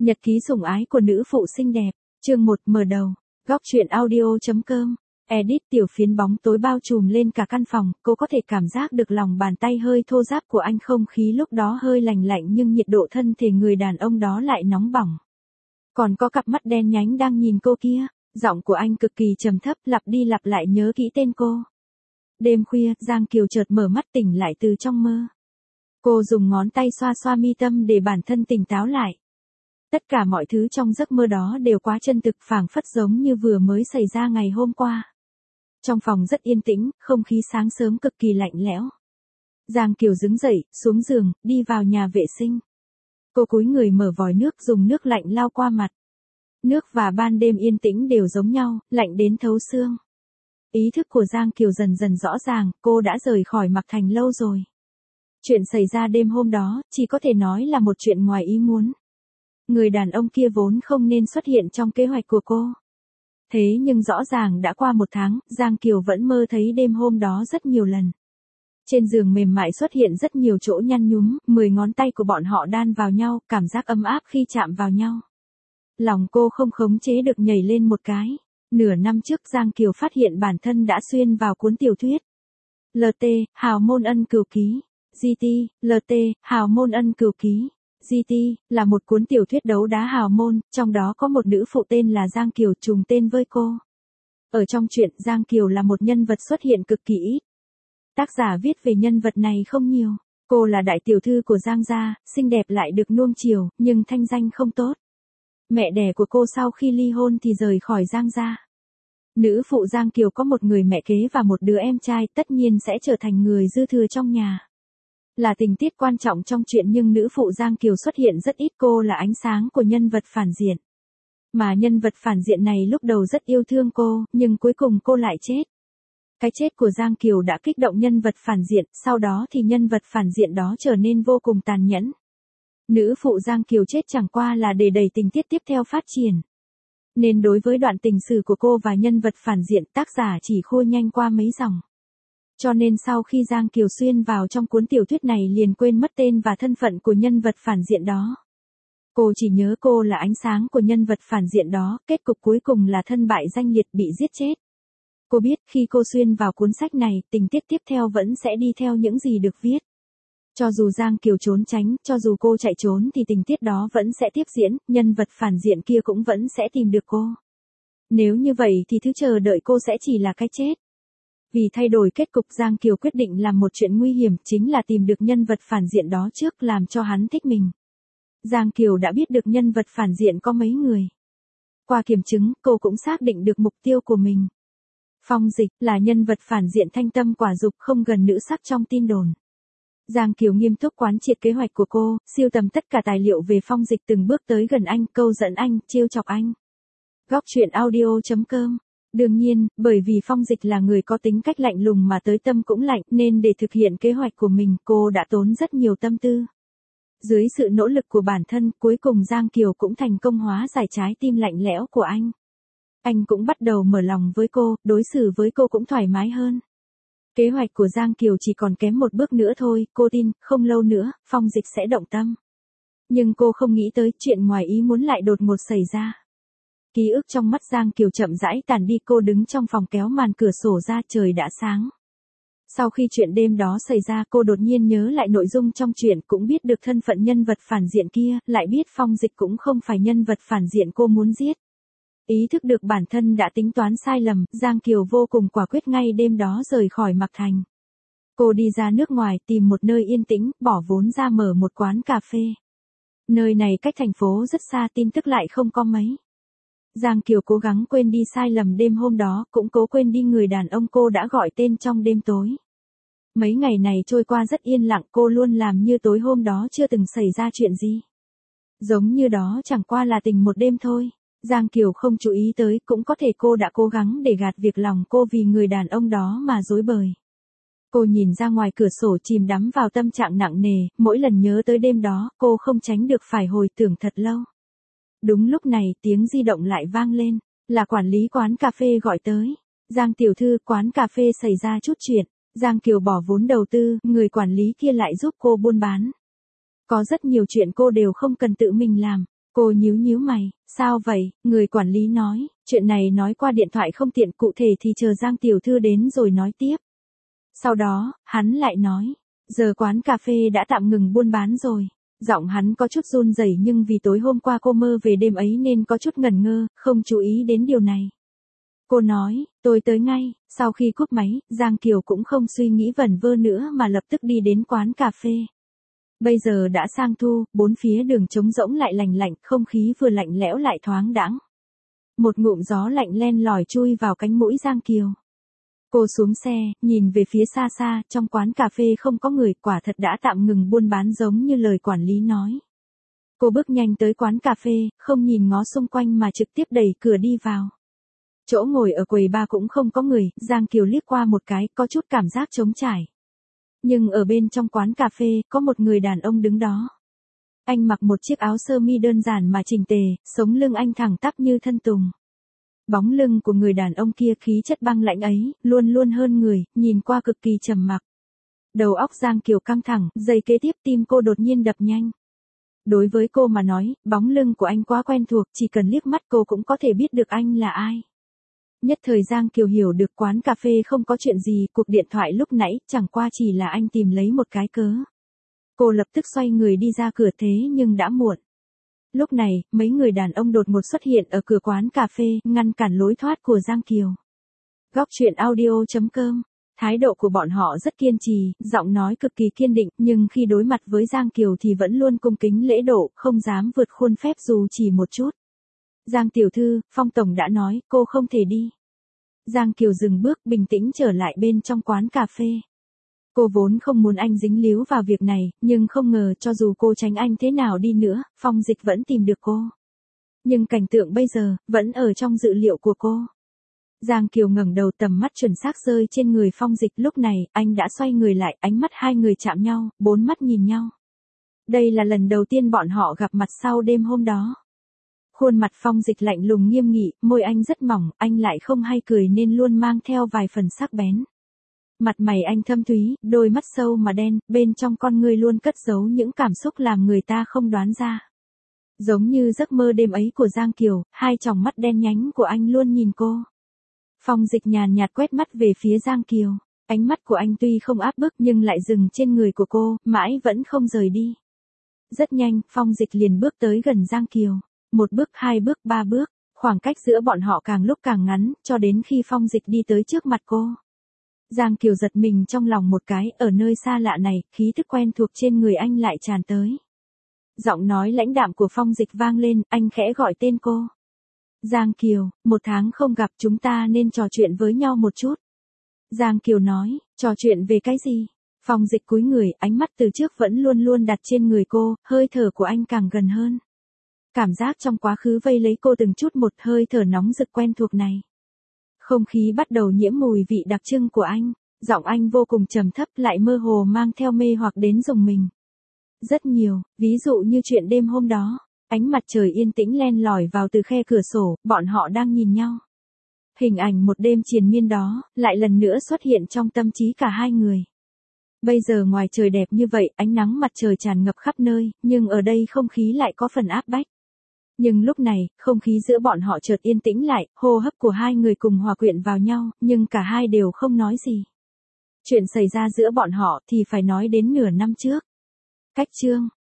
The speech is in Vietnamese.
Nhật ký sủng ái của nữ phụ xinh đẹp, chương 1 mở đầu, góc truyện audio.com, edit tiểu phiến bóng tối bao trùm lên cả căn phòng, cô có thể cảm giác được lòng bàn tay hơi thô ráp của anh, không khí lúc đó hơi lành lạnh nhưng nhiệt độ thân thể người đàn ông đó lại nóng bỏng. Còn có cặp mắt đen nhánh đang nhìn cô kia, giọng của anh cực kỳ trầm thấp, lặp đi lặp lại nhớ kỹ tên cô. Đêm khuya, Giang Kiều chợt mở mắt tỉnh lại từ trong mơ. Cô dùng ngón tay xoa xoa mi tâm để bản thân tỉnh táo lại. Tất cả mọi thứ trong giấc mơ đó đều quá chân thực, phảng phất giống như vừa mới xảy ra ngày hôm qua. Trong phòng rất yên tĩnh, không khí sáng sớm cực kỳ lạnh lẽo. Giang Kiều đứng dậy, xuống giường, đi vào nhà vệ sinh. Cô cúi người mở vòi nước, dùng nước lạnh lau qua mặt. Nước và ban đêm yên tĩnh đều giống nhau, lạnh đến thấu xương. Ý thức của Giang Kiều dần dần rõ ràng, cô đã rời khỏi Mạc Thành lâu rồi. Chuyện xảy ra đêm hôm đó, chỉ có thể nói là một chuyện ngoài ý muốn. Người đàn ông kia vốn không nên xuất hiện trong kế hoạch của cô. Thế nhưng rõ ràng đã qua một tháng, Giang Kiều vẫn mơ thấy đêm hôm đó rất nhiều lần. Trên giường mềm mại xuất hiện rất nhiều chỗ nhăn nhúm, 10 ngón tay của bọn họ đan vào nhau, cảm giác ấm áp khi chạm vào nhau. Lòng cô không khống chế được nhảy lên một cái. Nửa năm trước Giang Kiều phát hiện bản thân đã xuyên vào cuốn tiểu thuyết LT, Hào môn ân cửu ký. GT, LT, Hào môn ân cửu ký. GT, là một cuốn tiểu thuyết đấu đá hào môn, trong đó có một nữ phụ tên là Giang Kiều trùng tên với cô. Ở trong truyện, Giang Kiều là một nhân vật xuất hiện cực kỳ ít. Tác giả viết về nhân vật này không nhiều. Cô là đại tiểu thư của Giang gia, xinh đẹp lại được nuông chiều, nhưng thanh danh không tốt. Mẹ đẻ của cô sau khi ly hôn thì rời khỏi Giang gia. Nữ phụ Giang Kiều có một người mẹ kế và một đứa em trai, tất nhiên sẽ trở thành người dư thừa trong nhà. Là tình tiết quan trọng trong chuyện, nhưng nữ phụ Giang Kiều xuất hiện rất ít, cô là ánh sáng của nhân vật phản diện. Mà nhân vật phản diện này lúc đầu rất yêu thương cô, nhưng cuối cùng cô lại chết. Cái chết của Giang Kiều đã kích động nhân vật phản diện, sau đó thì nhân vật phản diện đó trở nên vô cùng tàn nhẫn. Nữ phụ Giang Kiều chết chẳng qua là để đẩy tình tiết tiếp theo phát triển. Nên đối với đoạn tình sử của cô và nhân vật phản diện, tác giả chỉ khua nhanh qua mấy dòng. Cho nên sau khi Giang Kiều xuyên vào trong cuốn tiểu thuyết này liền quên mất tên và thân phận của nhân vật phản diện đó. Cô chỉ nhớ cô là ánh sáng của nhân vật phản diện đó, kết cục cuối cùng là thân bại danh liệt, bị giết chết. Cô biết khi cô xuyên vào cuốn sách này, tình tiết tiếp theo vẫn sẽ đi theo những gì được viết. Cho dù Giang Kiều trốn tránh, cho dù cô chạy trốn thì tình tiết đó vẫn sẽ tiếp diễn, nhân vật phản diện kia cũng vẫn sẽ tìm được cô. Nếu như vậy thì thứ chờ đợi cô sẽ chỉ là cái chết. Vì thay đổi kết cục, Giang Kiều quyết định làm một chuyện nguy hiểm, chính là tìm được nhân vật phản diện đó trước, làm cho hắn thích mình. Giang Kiều đã biết được nhân vật phản diện có mấy người. Qua kiểm chứng, cô cũng xác định được mục tiêu của mình. Phong Dịch là nhân vật phản diện thanh tâm quả dục, không gần nữ sắc trong tin đồn. Giang Kiều nghiêm túc quán triệt kế hoạch của cô, sưu tầm tất cả tài liệu về Phong Dịch, từng bước tới gần anh, câu dẫn anh, trêu chọc anh. Góc truyện audio.com. Đương nhiên, bởi vì Phong Dịch là người có tính cách lạnh lùng mà tới tâm cũng lạnh, nên để thực hiện kế hoạch của mình, cô đã tốn rất nhiều tâm tư. Dưới sự nỗ lực của bản thân, cuối cùng Giang Kiều cũng thành công hóa giải trái tim lạnh lẽo của anh. Anh cũng bắt đầu mở lòng với cô, đối xử với cô cũng thoải mái hơn. Kế hoạch của Giang Kiều chỉ còn kém một bước nữa thôi, cô tin, không lâu nữa, Phong Dịch sẽ động tâm. Nhưng cô không nghĩ tới chuyện ngoài ý muốn lại đột ngột xảy ra. Ký ức trong mắt Giang Kiều chậm rãi tàn đi, cô đứng trong phòng kéo màn cửa sổ ra, trời đã sáng. Sau khi chuyện đêm đó xảy ra, cô đột nhiên nhớ lại nội dung trong chuyện, cũng biết được thân phận nhân vật phản diện kia, lại biết Phong Dịch cũng không phải nhân vật phản diện cô muốn giết. Ý thức được bản thân đã tính toán sai lầm, Giang Kiều vô cùng quả quyết, ngay đêm đó rời khỏi Mạc Thành. Cô đi ra nước ngoài, tìm một nơi yên tĩnh, bỏ vốn ra mở một quán cà phê. Nơi này cách thành phố rất xa, tin tức lại không có mấy. Giang Kiều cố gắng quên đi sai lầm đêm hôm đó, cũng cố quên đi người đàn ông cô đã gọi tên trong đêm tối. Mấy ngày này trôi qua rất yên lặng, cô luôn làm như tối hôm đó chưa từng xảy ra chuyện gì. Giống như đó chẳng qua là tình một đêm thôi. Giang Kiều không chú ý tới, cũng có thể cô đã cố gắng để gạt việc lòng cô vì người đàn ông đó mà rối bời. Cô nhìn ra ngoài cửa sổ, chìm đắm vào tâm trạng nặng nề, mỗi lần nhớ tới đêm đó, cô không tránh được phải hồi tưởng thật lâu. Đúng lúc này, tiếng di động lại vang lên, là quản lý quán cà phê gọi tới. Giang tiểu thư, quán cà phê xảy ra chút chuyện. Giang Kiều bỏ vốn đầu tư, người quản lý kia lại giúp cô buôn bán. Có rất nhiều chuyện cô đều không cần tự mình làm. Cô nhíu nhíu mày, sao vậy, người quản lý nói, chuyện này nói qua điện thoại không tiện, cụ thể thì chờ Giang tiểu thư đến rồi nói tiếp. Sau đó, hắn lại nói, giờ quán cà phê đã tạm ngừng buôn bán rồi. Giọng hắn có chút run rẩy nhưng vì tối hôm qua cô mơ về đêm ấy nên có chút ngẩn ngơ, không chú ý đến điều này. Cô nói, tôi tới ngay, sau khi cúp máy, Giang Kiều cũng không suy nghĩ vẩn vơ nữa mà lập tức đi đến quán cà phê. Bây giờ đã sang thu, bốn phía đường trống rỗng lại lành lạnh, không khí vừa lạnh lẽo lại thoáng đãng. Một ngụm gió lạnh len lỏi chui vào cánh mũi Giang Kiều. Cô xuống xe, nhìn về phía xa xa, trong quán cà phê không có người, quả thật đã tạm ngừng buôn bán giống như lời quản lý nói. Cô bước nhanh tới quán cà phê, không nhìn ngó xung quanh mà trực tiếp đẩy cửa đi vào. Chỗ ngồi ở quầy bar cũng không có người, Giang Kiều liếc qua một cái, có chút cảm giác trống trải. Nhưng ở bên trong quán cà phê, có một người đàn ông đứng đó. Anh mặc một chiếc áo sơ mi đơn giản mà chỉnh tề, sống lưng anh thẳng tắp như thân tùng. Bóng lưng của người đàn ông kia khí chất băng lãnh ấy, luôn luôn hơn người, nhìn qua cực kỳ trầm mặc. Đầu óc Giang Kiều căng thẳng, giây kế tiếp tim cô đột nhiên đập nhanh. Đối với cô mà nói, bóng lưng của anh quá quen thuộc, chỉ cần liếc mắt cô cũng có thể biết được anh là ai. Nhất thời Giang Kiều hiểu được quán cà phê không có chuyện gì, cuộc điện thoại lúc nãy chẳng qua chỉ là anh tìm lấy một cái cớ. Cô lập tức xoay người đi ra cửa thế nhưng đã muộn. Lúc này, mấy người đàn ông đột ngột xuất hiện ở cửa quán cà phê, ngăn cản lối thoát của Giang Kiều. Góc truyện audio.com. Thái độ của bọn họ rất kiên trì, giọng nói cực kỳ kiên định, nhưng khi đối mặt với Giang Kiều thì vẫn luôn cung kính lễ độ, không dám vượt khuôn phép dù chỉ một chút. Giang tiểu thư, Phong tổng đã nói, cô không thể đi. Giang Kiều dừng bước, bình tĩnh trở lại bên trong quán cà phê. Cô vốn không muốn anh dính líu vào việc này, nhưng không ngờ cho dù cô tránh anh thế nào đi nữa, Phong Dịch vẫn tìm được cô. Nhưng cảnh tượng bây giờ, vẫn ở trong dự liệu của cô. Giang Kiều ngẩng đầu, tầm mắt chuẩn xác rơi trên người Phong Dịch, lúc này, anh đã xoay người lại, ánh mắt hai người chạm nhau, bốn mắt nhìn nhau. Đây là lần đầu tiên bọn họ gặp mặt sau đêm hôm đó. Khuôn mặt Phong Dịch lạnh lùng nghiêm nghị, môi anh rất mỏng, anh lại không hay cười nên luôn mang theo vài phần sắc bén. Mặt mày anh thâm thúy, đôi mắt sâu mà đen, bên trong con ngươi luôn cất giấu những cảm xúc làm người ta không đoán ra. Giống như giấc mơ đêm ấy của Giang Kiều, hai tròng mắt đen nhánh của anh luôn nhìn cô. Phong Dịch nhàn nhạt quét mắt về phía Giang Kiều, ánh mắt của anh tuy không áp bức nhưng lại dừng trên người của cô, mãi vẫn không rời đi. Rất nhanh, Phong Dịch liền bước tới gần Giang Kiều. Một bước, hai bước, ba bước, khoảng cách giữa bọn họ càng lúc càng ngắn, cho đến khi Phong Dịch đi tới trước mặt cô. Giang Kiều giật mình trong lòng một cái, ở nơi xa lạ này, khí thức quen thuộc trên người anh lại tràn tới. Giọng nói lãnh đạm của Phong Dịch vang lên, anh khẽ gọi tên cô. Giang Kiều, 1 tháng không gặp, chúng ta nên trò chuyện với nhau một chút. Giang Kiều nói, trò chuyện về cái gì? Phong Dịch cúi người, ánh mắt từ trước vẫn luôn luôn đặt trên người cô, hơi thở của anh càng gần hơn. Cảm giác trong quá khứ vây lấy cô từng chút một, hơi thở nóng rực quen thuộc này. Không khí bắt đầu nhiễm mùi vị đặc trưng của anh, giọng anh vô cùng trầm thấp lại mơ hồ mang theo mê hoặc đến rùng mình. Rất nhiều, ví dụ như chuyện đêm hôm đó, ánh mặt trời yên tĩnh len lỏi vào từ khe cửa sổ, bọn họ đang nhìn nhau. Hình ảnh một đêm triền miên đó, lại lần nữa xuất hiện trong tâm trí cả hai người. Bây giờ ngoài trời đẹp như vậy, ánh nắng mặt trời tràn ngập khắp nơi, nhưng ở đây không khí lại có phần áp bách. Nhưng lúc này, không khí giữa bọn họ chợt yên tĩnh lại, hô hấp của hai người cùng hòa quyện vào nhau, nhưng cả hai đều không nói gì. Chuyện xảy ra giữa bọn họ thì phải nói đến nửa năm trước. Cách chương